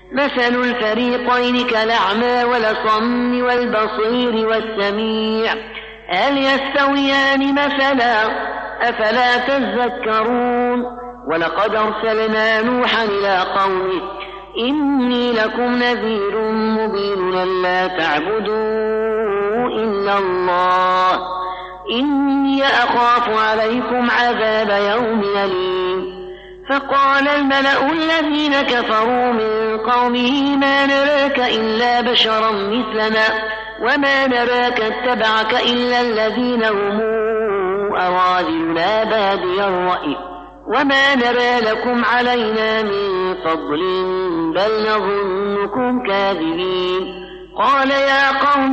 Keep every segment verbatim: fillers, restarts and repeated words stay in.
مثل الفريقين كالأعمى والصم والبصير والسميع هل يستويان مثلا أفلا تذكرون ولقد أرسلنا نوحا إلى قومه إني لكم نذير مبين ألا تعبدوا إلا الله إني أخاف عليكم عذاب يوم أليم فقال الملأ الذين كفروا من قومه ما نراك إلا بشرا مثلنا وما نراك اتبعك إلا الذين هم أراذلنا بادي الرأي وما نرى لكم علينا من فضل بل نظنكم كاذبين قال يا قوم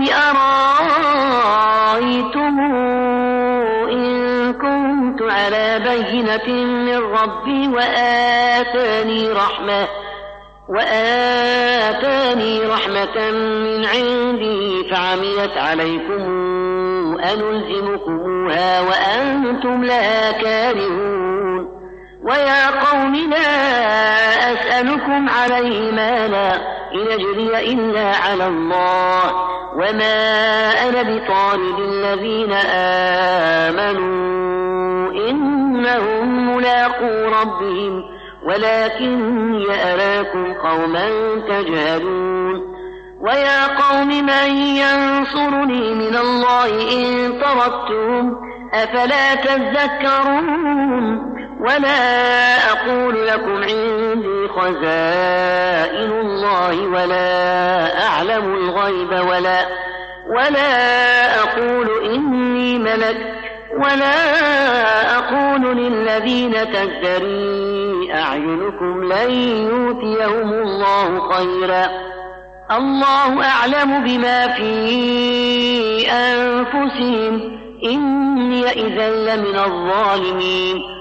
أرأيتم إن كنت على بينة من ربي وآتاني رحمة وآتاني رحمة من عندي فعميت عليكم أنلزمكموها وأنتم لها كارهون ويا قوم لا أسألكم عليه مالا إن أجري إلا على الله وما أنا بطارد الذين آمنوا إنهم ملاقو ربهم ولكني أراكم قوما تجهلون ويا قوم من ينصرني من الله إن طردتم أفلا تذكرون ولا أقول لكم عندي خزائن الله ولا أعلم الغيب ولا, ولا أقول إني ملك ولا أقول للذين تزدري أعينكم لن يؤتيهم الله خيرا الله أعلم بما في أنفسهم إني إذا لمن الظالمين